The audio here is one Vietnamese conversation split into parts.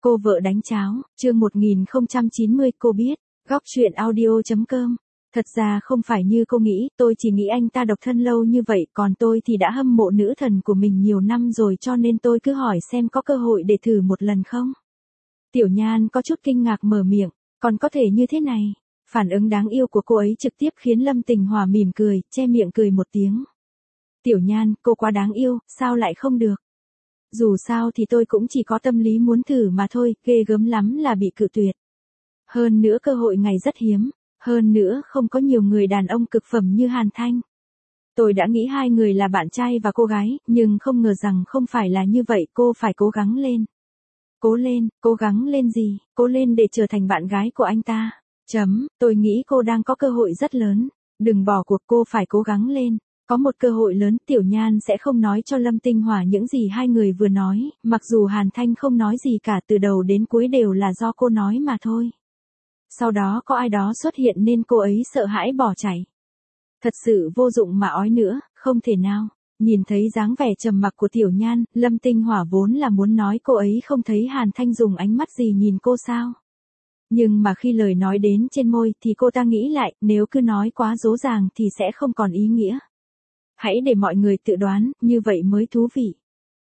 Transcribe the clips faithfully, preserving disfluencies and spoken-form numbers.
Cô vợ đánh cháo, chương một nghìn không trăm chín mươi cô biết, góc truyện audio.com. Thật ra không phải như cô nghĩ, tôi chỉ nghĩ anh ta độc thân lâu như vậy, còn tôi thì đã hâm mộ nữ thần của mình nhiều năm rồi cho nên tôi cứ hỏi xem có cơ hội để thử một lần không. Tiểu Nhan có chút kinh ngạc mở miệng, còn có thể như thế này. Phản ứng đáng yêu của cô ấy trực tiếp khiến Lâm Tình Hòa mỉm cười, che miệng cười một tiếng. Tiểu Nhan, cô quá đáng yêu, sao lại không được? Dù sao thì tôi cũng chỉ có tâm lý muốn thử mà thôi, ghê gớm lắm là bị cự tuyệt. Hơn nữa cơ hội ngày rất hiếm, hơn nữa không có nhiều người đàn ông cực phẩm như Hàn Thanh. Tôi đã nghĩ hai người là bạn trai và cô gái, nhưng không ngờ rằng không phải là như vậy, cô phải cố gắng lên. Cố lên, cố gắng lên gì, cố lên để trở thành bạn gái của anh ta. Chấm, tôi nghĩ cô đang có cơ hội rất lớn, đừng bỏ cuộc, cô phải cố gắng lên. Có một cơ hội lớn, Tiểu Nhan sẽ không nói cho Lâm Tinh Hòa những gì hai người vừa nói, mặc dù Hàn Thanh không nói gì cả, từ đầu đến cuối đều là do cô nói mà thôi. Sau đó có ai đó xuất hiện nên cô ấy sợ hãi bỏ chạy. Thật sự vô dụng mà ói nữa, không thể nào. Nhìn thấy dáng vẻ trầm mặc của Tiểu Nhan, Lâm Tinh Hòa vốn là muốn nói cô ấy không thấy Hàn Thanh dùng ánh mắt gì nhìn cô sao. Nhưng mà khi lời nói đến trên môi thì cô ta nghĩ lại, nếu cứ nói quá dỗ dàng thì sẽ không còn ý nghĩa. Hãy để mọi người tự đoán, như vậy mới thú vị.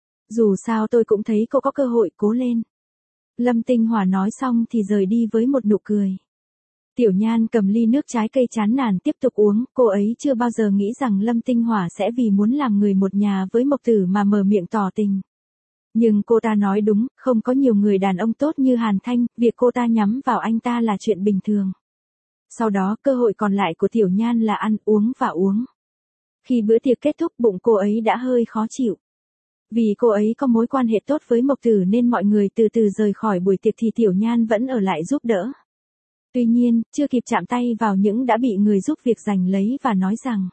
Dù sao tôi cũng thấy cô có cơ hội, cố lên. Lâm Tinh Hòa nói xong thì rời đi với một nụ cười. Tiểu Nhan cầm ly nước trái cây chán nản tiếp tục uống, cô ấy chưa bao giờ nghĩ rằng Lâm Tinh Hòa sẽ vì muốn làm người một nhà với Mộc Tử mà mở miệng tỏ tình. Nhưng cô ta nói đúng, không có nhiều người đàn ông tốt như Hàn Thanh, việc cô ta nhắm vào anh ta là chuyện bình thường. Sau đó cơ hội còn lại của Tiểu Nhan là ăn, uống và uống. Khi bữa tiệc kết thúc bụng cô ấy đã hơi khó chịu. Vì cô ấy có mối quan hệ tốt với Mộc Tử nên mọi người từ từ rời khỏi buổi tiệc thì Tiểu Nhan vẫn ở lại giúp đỡ. Tuy nhiên, chưa kịp chạm tay vào những đã bị người giúp việc giành lấy và nói rằng: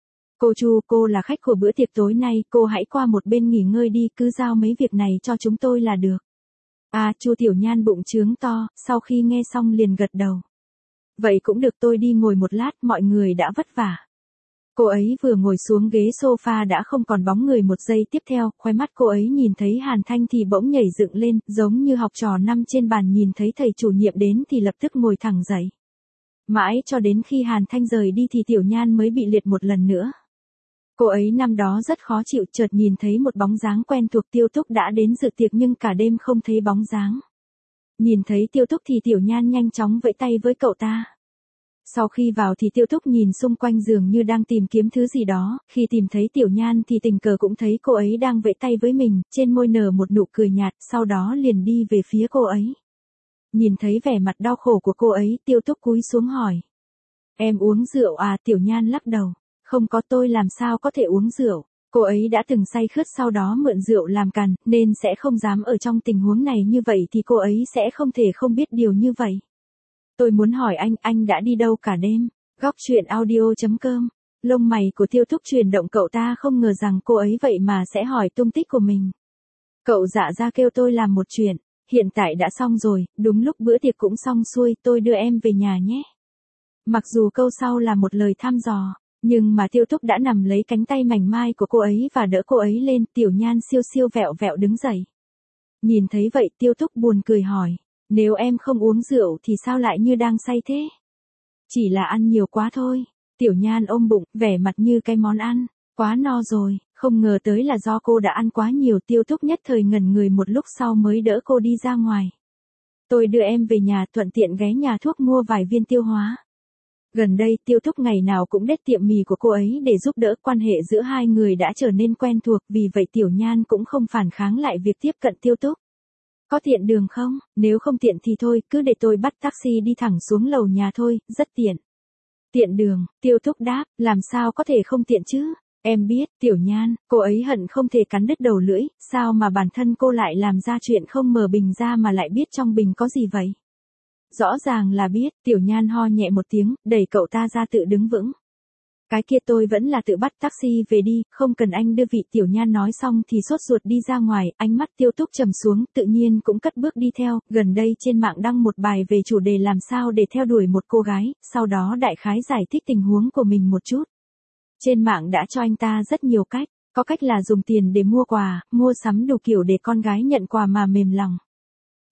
Cô Chu, cô là khách của bữa tiệc tối nay, cô hãy qua một bên nghỉ ngơi đi, cứ giao mấy việc này cho chúng tôi là được. À, Chu Tiểu Nhan bụng trướng to, sau khi nghe xong liền gật đầu. Vậy cũng được, tôi đi ngồi một lát, mọi người đã vất vả. Cô ấy vừa ngồi xuống ghế sofa đã không còn bóng người, một giây tiếp theo, khóe mắt cô ấy nhìn thấy Hàn Thanh thì bỗng nhảy dựng lên, giống như học trò năm trên bàn nhìn thấy thầy chủ nhiệm đến thì lập tức ngồi thẳng dậy. Mãi cho đến khi Hàn Thanh rời đi thì Tiểu Nhan mới bị liệt một lần nữa. Cô ấy năm đó rất khó chịu, chợt nhìn thấy một bóng dáng quen thuộc, Tiêu Túc đã đến dự tiệc nhưng cả đêm không thấy bóng dáng. Nhìn thấy Tiêu Túc thì Tiểu Nhan nhanh chóng vẫy tay với cậu ta. Sau khi vào thì Tiêu Túc nhìn xung quanh dường như đang tìm kiếm thứ gì đó, khi tìm thấy Tiểu Nhan thì tình cờ cũng thấy cô ấy đang vẫy tay với mình, trên môi nở một nụ cười nhạt, sau đó liền đi về phía cô ấy. Nhìn thấy vẻ mặt đau khổ của cô ấy, Tiêu Túc cúi xuống hỏi: Em uống rượu à? Tiểu Nhan lắc đầu: Không có, tôi làm sao có thể uống rượu. Cô ấy đã từng say khướt sau đó mượn rượu làm càn, nên sẽ không dám ở trong tình huống này, như vậy thì cô ấy sẽ không thể không biết điều như vậy. Tôi muốn hỏi anh, anh đã đi đâu cả đêm? Góc truyện audio.com. Lông mày của Tiêu Túc chuyển động, cậu ta không ngờ rằng cô ấy vậy mà sẽ hỏi tung tích của mình. Cậu dạ ra kêu tôi làm một chuyện, hiện tại đã xong rồi, đúng lúc bữa tiệc cũng xong xuôi, tôi đưa em về nhà nhé. Mặc dù câu sau là một lời thăm dò, nhưng mà Tiêu Túc đã nằm lấy cánh tay mảnh mai của cô ấy và đỡ cô ấy lên. Tiểu Nhan siêu siêu vẹo vẹo đứng dậy. Nhìn thấy vậy Tiêu Túc buồn cười hỏi: Nếu em không uống rượu thì sao lại như đang say thế? Chỉ là ăn nhiều quá thôi. Tiểu Nhan ôm bụng, vẻ mặt như cái món ăn. Quá no rồi, không ngờ tới là do cô đã ăn quá nhiều. Tiêu Túc nhất thời ngẩn người một lúc sau mới đỡ cô đi ra ngoài. Tôi đưa em về nhà, thuận tiện ghé nhà thuốc mua vài viên tiêu hóa. Gần đây Tiêu Túc ngày nào cũng đến tiệm mì của cô ấy để giúp đỡ, quan hệ giữa hai người đã trở nên quen thuộc, vì vậy Tiểu Nhan cũng không phản kháng lại việc tiếp cận Tiêu Túc. Có tiện đường không? Nếu không tiện thì thôi, cứ để tôi bắt taxi đi thẳng xuống lầu nhà thôi, rất tiện. Tiện đường, Tiêu Túc đáp, làm sao có thể không tiện chứ? Em biết, Tiểu Nhan, cô ấy hận không thể cắn đứt đầu lưỡi, sao mà bản thân cô lại làm ra chuyện không mở bình ra mà lại biết trong bình có gì vậy? Rõ ràng là biết. Tiểu Nhan ho nhẹ một tiếng, đẩy cậu ta ra tự đứng vững. Cái kia tôi vẫn là tự bắt taxi về đi, không cần anh đưa vị. Tiểu Nhan nói xong thì sốt ruột đi ra ngoài, ánh mắt Tiêu Túc trầm xuống, tự nhiên cũng cất bước đi theo. Gần đây trên mạng đăng một bài về chủ đề làm sao để theo đuổi một cô gái, sau đó đại khái giải thích tình huống của mình một chút. Trên mạng đã cho anh ta rất nhiều cách, có cách là dùng tiền để mua quà, mua sắm đủ kiểu để con gái nhận quà mà mềm lòng.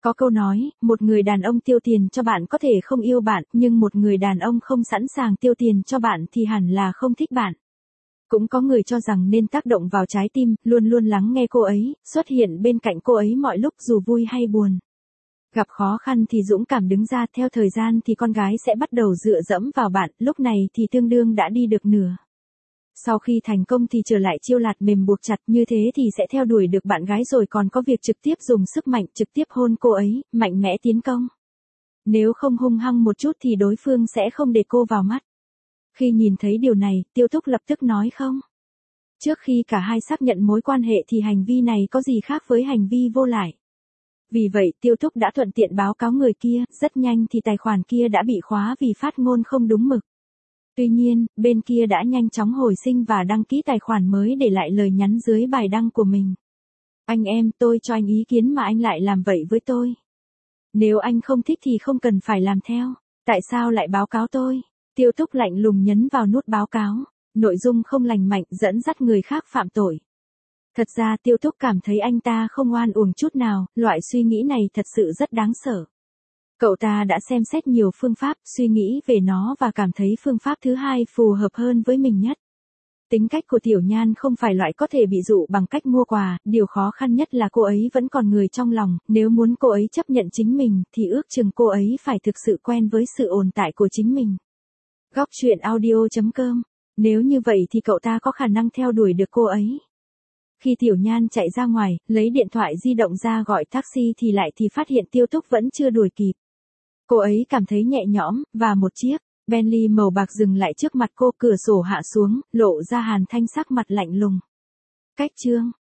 Có câu nói, một người đàn ông tiêu tiền cho bạn có thể không yêu bạn, nhưng một người đàn ông không sẵn sàng tiêu tiền cho bạn thì hẳn là không thích bạn. Cũng có người cho rằng nên tác động vào trái tim, luôn luôn lắng nghe cô ấy, xuất hiện bên cạnh cô ấy mọi lúc dù vui hay buồn. Gặp khó khăn thì dũng cảm đứng ra, theo thời gian thì con gái sẽ bắt đầu dựa dẫm vào bạn, lúc này thì tương đương đã đi được nửa. Sau khi thành công thì trở lại chiêu lạt mềm buộc chặt, như thế thì sẽ theo đuổi được bạn gái rồi còn có việc trực tiếp dùng sức mạnh trực tiếp hôn cô ấy, mạnh mẽ tiến công. Nếu không hung hăng một chút thì đối phương sẽ không để cô vào mắt. Khi nhìn thấy điều này, Tiêu Túc lập tức nói không. Trước khi cả hai xác nhận mối quan hệ thì hành vi này có gì khác với hành vi vô lại. Vì vậy Tiêu Túc đã thuận tiện báo cáo người kia, rất nhanh thì tài khoản kia đã bị khóa vì phát ngôn không đúng mực. Tuy nhiên, bên kia đã nhanh chóng hồi sinh và đăng ký tài khoản mới để lại lời nhắn dưới bài đăng của mình. Anh em, tôi cho anh ý kiến mà anh lại làm vậy với tôi. Nếu anh không thích thì không cần phải làm theo. Tại sao lại báo cáo tôi? Tiêu Túc lạnh lùng nhấn vào nút báo cáo. Nội dung không lành mạnh dẫn dắt người khác phạm tội. Thật ra Tiêu Túc cảm thấy anh ta không oan uổng chút nào, loại suy nghĩ này thật sự rất đáng sợ. Cậu ta đã xem xét nhiều phương pháp, suy nghĩ về nó và cảm thấy phương pháp thứ hai phù hợp hơn với mình nhất. Tính cách của Tiểu Nhan không phải loại có thể bị dụ bằng cách mua quà, điều khó khăn nhất là cô ấy vẫn còn người trong lòng, nếu muốn cô ấy chấp nhận chính mình thì ước chừng cô ấy phải thực sự quen với sự ồn tại của chính mình. Góc truyện audio chấm com. Nếu như vậy thì cậu ta có khả năng theo đuổi được cô ấy. Khi Tiểu Nhan chạy ra ngoài, lấy điện thoại di động ra gọi taxi thì lại thì phát hiện Tiêu Túc vẫn chưa đuổi kịp. Cô ấy cảm thấy nhẹ nhõm, và một chiếc Bentley màu bạc dừng lại trước mặt cô, cửa sổ hạ xuống, lộ ra Hàn Thanh sắc mặt lạnh lùng. Cách chương